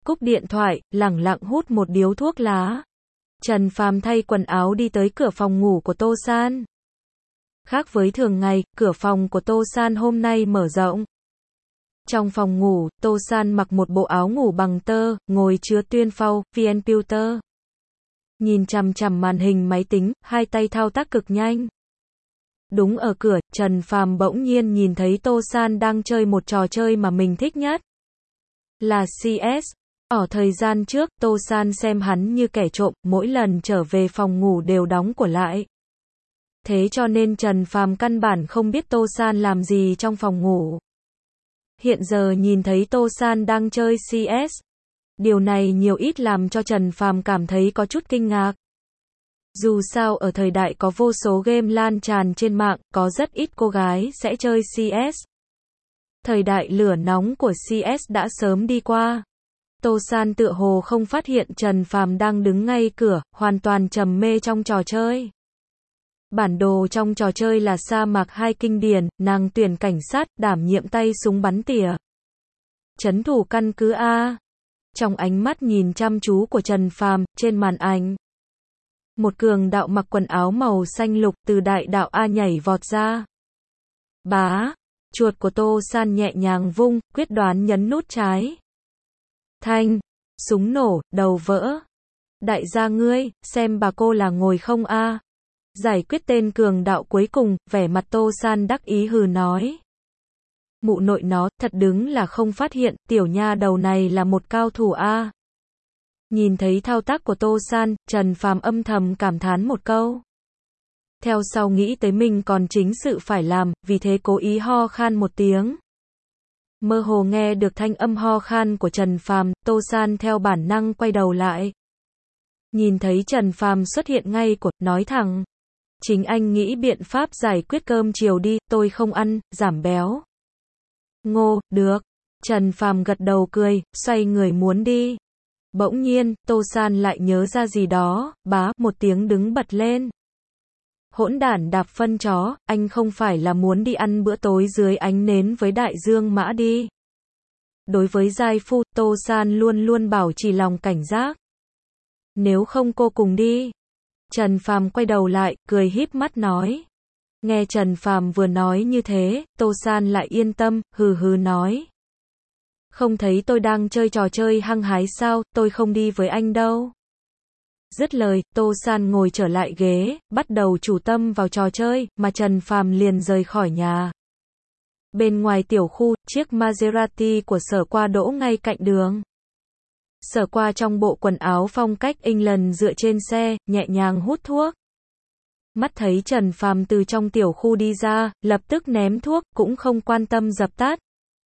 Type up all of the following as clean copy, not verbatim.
cúp điện thoại, lẳng lặng hút một điếu thuốc lá. Trần Phàm thay quần áo đi tới cửa phòng ngủ của Tô San. Khác với thường ngày, cửa phòng của Tô San hôm nay mở rộng. Trong phòng ngủ, Tô San mặc một bộ áo ngủ bằng tơ, ngồi chứa tuyên phao, VN-Pewter. Nhìn chằm chằm màn hình máy tính, hai tay thao tác cực nhanh. Đúng ở cửa, Trần Phàm bỗng nhiên nhìn thấy Tô San đang chơi một trò chơi mà mình thích nhất. Là CS. Ở thời gian trước, Tô San xem hắn như kẻ trộm, mỗi lần trở về phòng ngủ đều đóng cửa lại. Thế cho nên Trần Phàm căn bản không biết Tô San làm gì trong phòng ngủ. Hiện giờ nhìn thấy Tô San đang chơi CS. Điều này nhiều ít làm cho Trần Phàm cảm thấy có chút kinh ngạc. Dù sao ở thời đại có vô số game lan tràn trên mạng, có rất ít cô gái sẽ chơi CS. Thời đại lửa nóng của CS đã sớm đi qua. Tô San tựa hồ không phát hiện Trần Phàm đang đứng ngay cửa, hoàn toàn trầm mê trong trò chơi. Bản đồ trong trò chơi là sa mạc 2 kinh điển, nàng tuyển cảnh sát, đảm nhiệm tay súng bắn tỉa. Trấn thủ căn cứ A. Trong ánh mắt nhìn chăm chú của Trần Phàm, trên màn ảnh, một cường đạo mặc quần áo màu xanh lục từ đại đạo A nhảy vọt ra. Bá, chuột của Tô San nhẹ nhàng vung, quyết đoán nhấn nút trái. Thanh, súng nổ, đầu vỡ. Đại gia ngươi, xem bà cô là ngồi không a? Giải quyết tên cường đạo cuối cùng, vẻ mặt Tô San đắc ý hừ nói. Mụ nội nó, thật đứng là không phát hiện, tiểu nha đầu này là một cao thủ a. Nhìn thấy thao tác của Tô San, Trần Phàm âm thầm cảm thán một câu. Theo sau nghĩ tới mình còn chính sự phải làm, vì thế cố ý ho khan một tiếng. Mơ hồ nghe được thanh âm ho khan của Trần Phàm, Tô San theo bản năng quay đầu lại. Nhìn thấy Trần Phàm xuất hiện ngay của, nói thẳng. Chính anh nghĩ biện pháp giải quyết cơm chiều đi, tôi không ăn, giảm béo. Ngô, được. Trần Phàm gật đầu cười, xoay người muốn đi. Bỗng nhiên, Tô San lại nhớ ra gì đó, bá, một tiếng đứng bật lên. Hỗn đản đạp phân chó, anh không phải là muốn đi ăn bữa tối dưới ánh nến với Đại Dương Mã đi. Đối với giai phu, Tô San luôn luôn bảo trì lòng cảnh giác. Nếu không cô cùng đi. Trần Phàm quay đầu lại, cười híp mắt nói. Nghe Trần Phàm vừa nói như thế, Tô San lại yên tâm, hừ hừ nói. Không thấy tôi đang chơi trò chơi hăng hái sao, tôi không đi với anh đâu. Dứt lời, Tô San ngồi trở lại ghế, bắt đầu chủ tâm vào trò chơi, mà Trần Phàm liền rời khỏi nhà. Bên ngoài tiểu khu, chiếc Maserati của Sở Qua đỗ ngay cạnh đường. Sở Qua trong bộ quần áo phong cách England dựa trên xe, nhẹ nhàng hút thuốc. Mắt thấy Trần Phàm từ trong tiểu khu đi ra, lập tức ném thuốc, cũng không quan tâm dập tắt.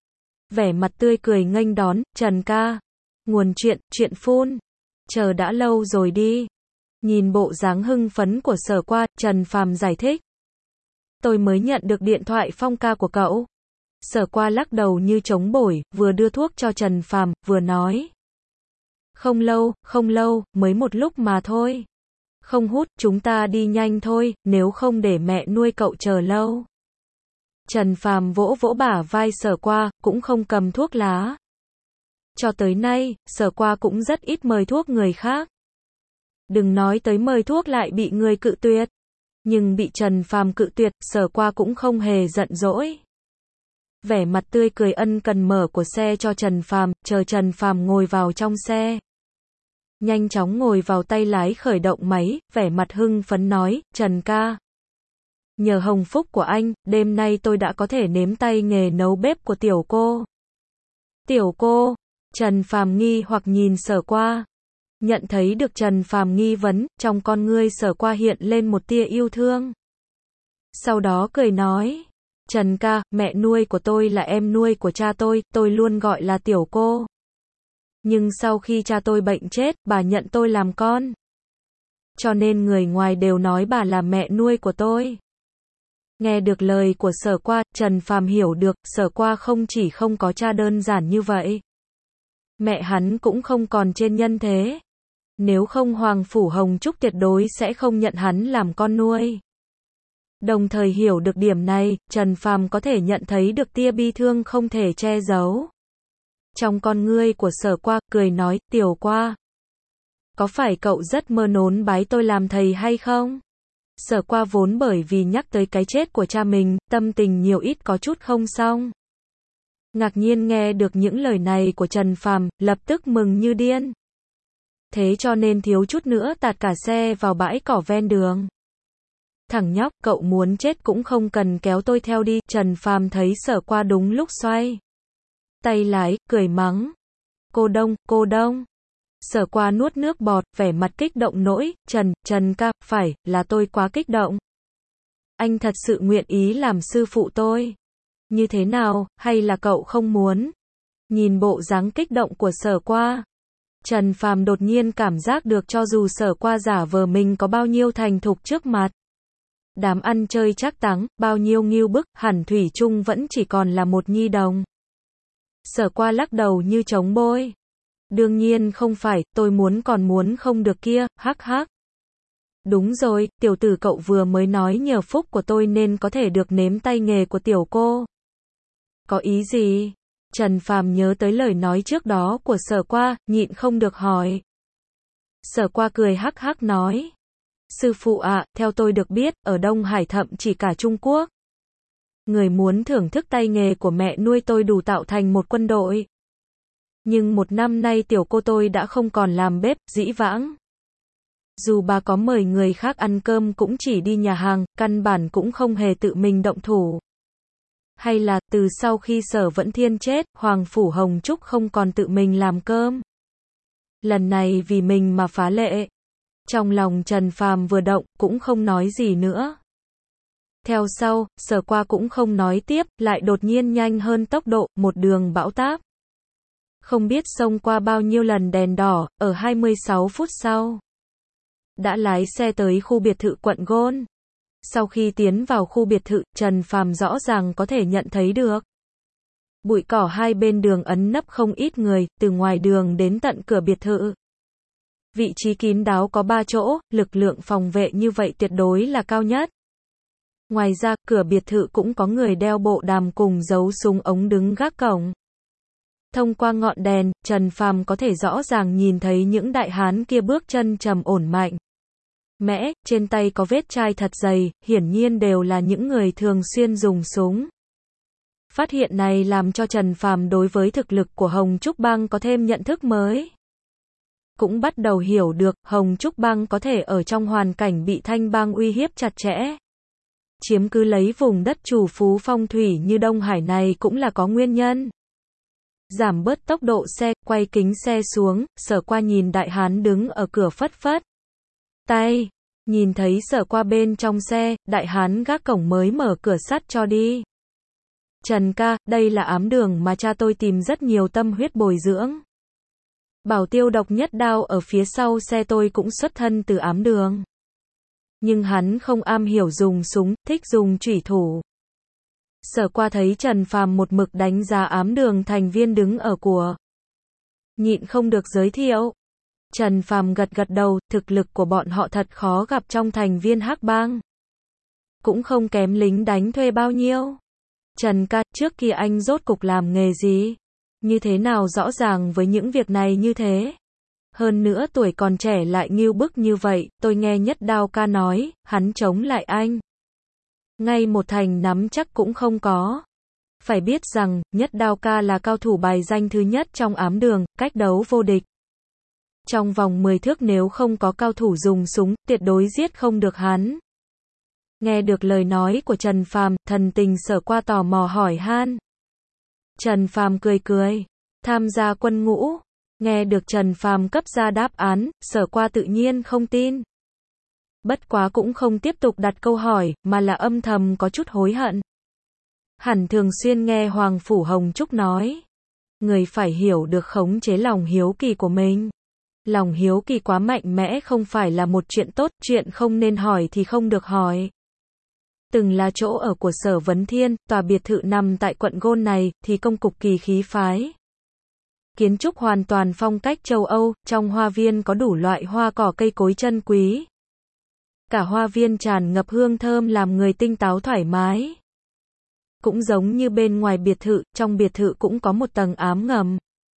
Vẻ mặt tươi cười nghênh đón, Trần ca. Nguồn chuyện phun. Chờ đã lâu rồi đi. Nhìn bộ dáng hưng phấn của Sở Qua, Trần Phàm giải thích. Tôi mới nhận được điện thoại Phong ca của cậu. Sở Qua lắc đầu như trống bổi, vừa đưa thuốc cho Trần Phàm, vừa nói. Không lâu, mới một lúc mà thôi. Không hút, chúng ta đi nhanh thôi, nếu không để mẹ nuôi cậu chờ lâu. Trần Phàm vỗ vỗ bả vai Sở Qua, cũng không cầm thuốc lá. Cho tới nay, Sở Qua cũng rất ít mời thuốc người khác. Đừng nói tới mời thuốc lại bị người cự tuyệt. Nhưng bị Trần Phàm cự tuyệt, Sở Qua cũng không hề giận dỗi. Vẻ mặt tươi cười ân cần mở của xe cho Trần Phàm, chờ Trần Phàm ngồi vào trong xe. Nhanh chóng ngồi vào tay lái khởi động máy, vẻ mặt hưng phấn nói, Trần ca. Nhờ hồng phúc của anh, đêm nay tôi đã có thể nếm tay nghề nấu bếp của tiểu cô. Tiểu cô, Trần Phàm nghi hoặc nhìn Sở Qua. Nhận thấy được Trần Phàm nghi vấn, trong con ngươi Sở Qua hiện lên một tia yêu thương. Sau đó cười nói, Trần ca, mẹ nuôi của tôi là em nuôi của cha tôi luôn gọi là tiểu cô. Nhưng sau khi cha tôi bệnh chết, bà nhận tôi làm con. Cho nên người ngoài đều nói bà là mẹ nuôi của tôi. Nghe được lời của Sở Qua, Trần Phàm hiểu được, Sở Qua không chỉ không có cha đơn giản như vậy. Mẹ hắn cũng không còn trên nhân thế. Nếu không Hoàng Phủ Hồng Trúc tuyệt đối sẽ không nhận hắn làm con nuôi. Đồng thời hiểu được điểm này, Trần Phàm có thể nhận thấy được tia bi thương không thể che giấu. Trong con ngươi của Sở Qua, cười nói, Tiểu Qua. Có phải cậu rất mơ nốn bái tôi làm thầy hay không? Sở Qua vốn bởi vì nhắc tới cái chết của cha mình, tâm tình nhiều ít có chút không xong. Ngạc nhiên nghe được những lời này của Trần Phàm, lập tức mừng như điên. Thế cho nên thiếu chút nữa tạt cả xe vào bãi cỏ ven đường. Thằng nhóc, cậu muốn chết cũng không cần kéo tôi theo đi. Trần Phàm thấy Sở Qua đúng lúc xoay tay lái, cười mắng. Cô Đông. Sở Qua nuốt nước bọt, vẻ mặt kích động nỗi, Trần ca, phải, là tôi quá kích động. Anh thật sự nguyện ý làm sư phụ tôi. Như thế nào, hay là cậu không muốn? Nhìn bộ dáng kích động của Sở Qua, Trần Phàm đột nhiên cảm giác được cho dù Sở Qua giả vờ mình có bao nhiêu thành thục trước mặt. Đám ăn chơi trác táng, bao nhiêu nghêu bức, hẳn thủy chung vẫn chỉ còn là một nhi đồng. Sở Qua lắc đầu như chống bôi. Đương nhiên không phải, tôi còn muốn không được kia, hắc hắc. Đúng rồi, tiểu tử cậu vừa mới nói nhờ phúc của tôi nên có thể được nếm tay nghề của tiểu cô. Có ý gì? Trần Phàm nhớ tới lời nói trước đó của Sở Qua, nhịn không được hỏi. Sở Qua cười hắc hắc nói. Sư phụ ạ, theo tôi được biết, ở Đông Hải thậm chỉ cả Trung Quốc. Người muốn thưởng thức tay nghề của mẹ nuôi tôi đủ tạo thành một quân đội. Nhưng một năm nay tiểu cô tôi đã không còn làm bếp, dĩ vãng. Dù bà có mời người khác ăn cơm cũng chỉ đi nhà hàng, căn bản cũng không hề tự mình động thủ. Hay là, từ sau khi Sở Vẫn Thiên chết, Hoàng Phủ Hồng Trúc không còn tự mình làm cơm. Lần này vì mình mà phá lệ. Trong lòng Trần Phàm vừa động, cũng không nói gì nữa. Theo sau, Sở Qua cũng không nói tiếp, lại đột nhiên nhanh hơn tốc độ, một đường bão táp. Không biết xông qua bao nhiêu lần đèn đỏ, ở 26 phút sau. Đã lái xe tới khu biệt thự quận Gôn. Sau khi tiến vào khu biệt thự, Trần Phàm rõ ràng có thể nhận thấy được. Bụi cỏ hai bên đường ấn nấp không ít người, từ ngoài đường đến tận cửa biệt thự. Vị trí kín đáo có 3 chỗ, lực lượng phòng vệ như vậy tuyệt đối là cao nhất. Ngoài ra, cửa biệt thự cũng có người đeo bộ đàm cùng giấu súng ống đứng gác cổng. Thông qua ngọn đèn, Trần Phàm có thể rõ ràng nhìn thấy những đại hán kia bước chân trầm ổn mạnh. Mẽ, trên tay có vết chai thật dày, hiển nhiên đều là những người thường xuyên dùng súng. Phát hiện này làm cho Trần Phàm đối với thực lực của Hồng Trúc Bang có thêm nhận thức mới. Cũng bắt đầu hiểu được, Hồng Trúc Bang có thể ở trong hoàn cảnh bị Thanh Bang uy hiếp chặt chẽ. Chiếm cứ lấy vùng đất chủ phú phong thủy như Đông Hải này cũng là có nguyên nhân. Giảm bớt tốc độ xe, quay kính xe xuống, Sở Qua nhìn đại hán đứng ở cửa phất phất tay. Nhìn thấy Sở Qua bên trong xe, đại hán gác cổng mới mở cửa sắt cho đi. Trần ca, đây là ám đường mà cha tôi tìm rất nhiều tâm huyết bồi dưỡng. Bảo tiêu độc nhất đao ở phía sau xe tôi cũng xuất thân từ ám đường. Nhưng hắn không am hiểu dùng súng, thích dùng chủy thủ. Sở Qua thấy Trần Phàm một mực đánh giá ám đường thành viên đứng ở của. Nhịn không được giới thiệu. Trần Phàm gật gật đầu, thực lực của bọn họ thật khó gặp trong thành viên Hắc Bang. Cũng không kém lính đánh thuê bao nhiêu. Trần ca, trước kia anh rốt cục làm nghề gì? Như thế nào rõ ràng với những việc này như thế? Hơn nữa tuổi còn trẻ lại nghêu bức như vậy, tôi nghe Nhất Đao ca nói, hắn chống lại anh. Ngay một thành nắm chắc cũng không có. Phải biết rằng, Nhất Đao ca là cao thủ bài danh thứ nhất trong ám đường, cách đấu vô địch. Trong vòng 10 thước nếu không có cao thủ dùng súng, tuyệt đối giết không được hắn. Nghe được lời nói của Trần Phàm, thần tình Sở Qua tò mò hỏi han. Trần Phàm cười cười, tham gia quân ngũ. Nghe được Trần Phàm cấp ra đáp án, Sở Qua tự nhiên không tin. Bất quá cũng không tiếp tục đặt câu hỏi, mà là âm thầm có chút hối hận. Hẳn thường xuyên nghe Hoàng Phủ Hồng Trúc nói. Người phải hiểu được khống chế lòng hiếu kỳ của mình. Lòng hiếu kỳ quá mạnh mẽ không phải là một chuyện tốt, chuyện không nên hỏi thì không được hỏi. Từng là chỗ ở của Sở Vấn Thiên, tòa biệt thự nằm tại quận Gôn này, thì công cục kỳ khí phái. Kiến trúc hoàn toàn phong cách châu Âu, trong hoa viên có đủ loại hoa cỏ cây cối chân quý. Cả hoa viên tràn ngập hương thơm làm người tinh táo thoải mái. Cũng giống như bên ngoài biệt thự, trong biệt thự cũng có một tầng ám ngầm.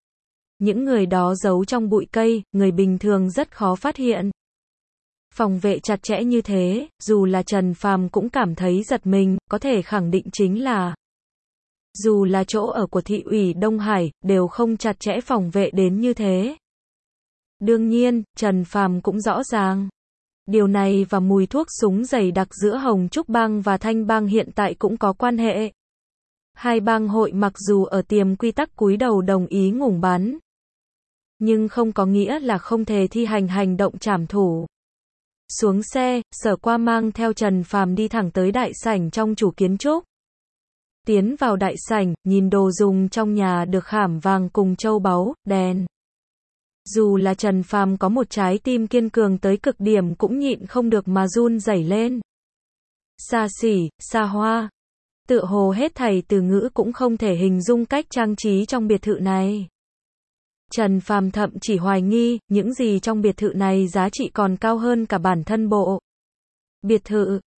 những người đó giấu trong bụi cây, người bình thường rất khó phát hiện. Phòng vệ chặt chẽ như thế, dù là Trần Phàm cũng cảm thấy giật mình, có thể khẳng định chính là dù là chỗ ở của thị ủy Đông Hải, đều không chặt chẽ phòng vệ đến như thế. Đương nhiên, Trần Phàm cũng rõ ràng. Điều này và mùi thuốc súng dày đặc giữa Hồng Trúc Bang và Thanh Bang hiện tại cũng có quan hệ. Hai bang hội mặc dù ở tiềm quy tắc cúi đầu đồng ý ngừng bắn, nhưng không có nghĩa là không thể thi hành hành động trảm thủ. Xuống xe, Sở Qua mang theo Trần Phàm đi thẳng tới đại sảnh trong chủ kiến trúc. Tiến vào đại sảnh, nhìn đồ dùng trong nhà được khảm vàng cùng châu báu, đèn. Dù là Trần Phàm có một trái tim kiên cường tới cực điểm cũng nhịn không được mà run rẩy lên. Xa xỉ, xa hoa. Tựa hồ hết thảy từ ngữ cũng không thể hình dung cách trang trí trong biệt thự này. Trần Phàm thậm chỉ hoài nghi, những gì trong biệt thự này giá trị còn cao hơn cả bản thân bộ biệt thự.